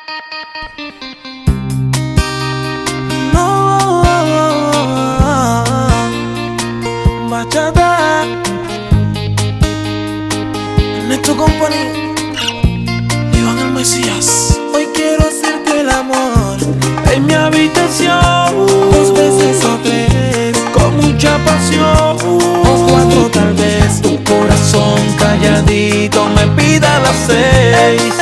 No, bachata, Neto Company, Iván el Mesías. Hoy quiero hacerte el amor en mi habitación, 2 veces o 3, con mucha pasión, o 4 tal vez. Tu corazón calladito me pida las 6.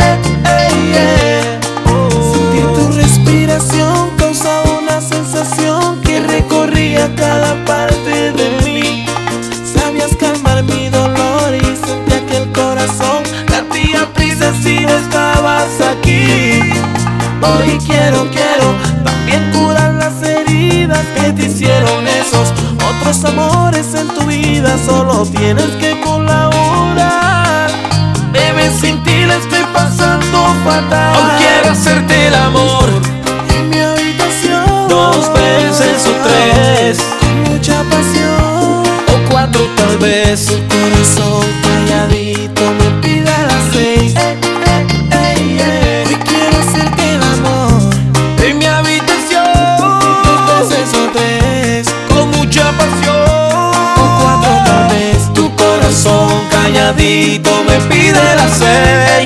Sentir tu respiración causa una sensación que recorría cada parte de mí. Sabías calmar mi dolor y sentía que el corazón latía prisa si no estabas aquí. Hoy quiero también curar las heridas que te hicieron esos otros amores en tu vida. Solo tienes que colaborar. Bebé, sin ti la estoy pasando fatal. Hoy quiero hacerte el amor en mi habitación, 2 veces o 3, con mucha pasión, o 4 tal vez. tu corazón calladito me pide a las 6. Hoy quiero hacerte el amor En mi habitación, 2 veces o 3, con mucha pasión, o 4 tal vez. tu corazón calladito me pide las 6.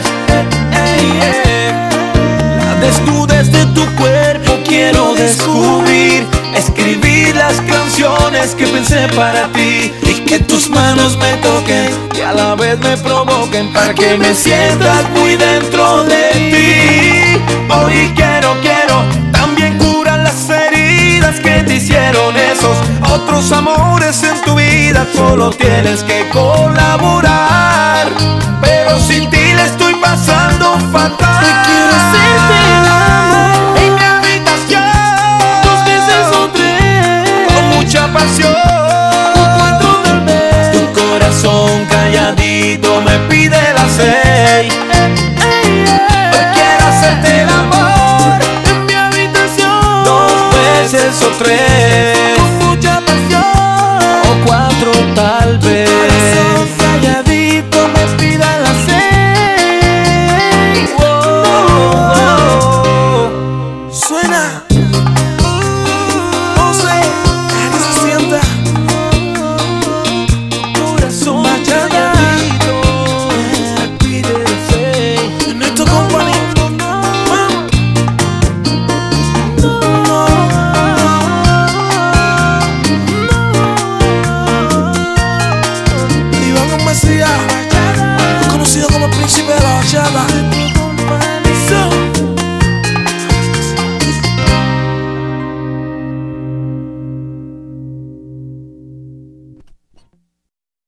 La desnudez de tu cuerpo quiero descubrir, escribir las canciones que pensé para ti, y que tus manos me toquen y a la vez me provoquen para que me sientas muy dentro de ti. Hoy quiero también curar las heridas que te hicieron esos otros amores en tu vida. Solo tienes que colaborar, pero sin ti la estoy pasando fatal. Hoy quiero hacerte el amor En mi habitación, 2 veces o 3, con mucha pasión, o 4 tal vez. tu corazón calladito me pide las 6. Hoy quiero hacerte el amor En mi habitación, 2 veces o 3,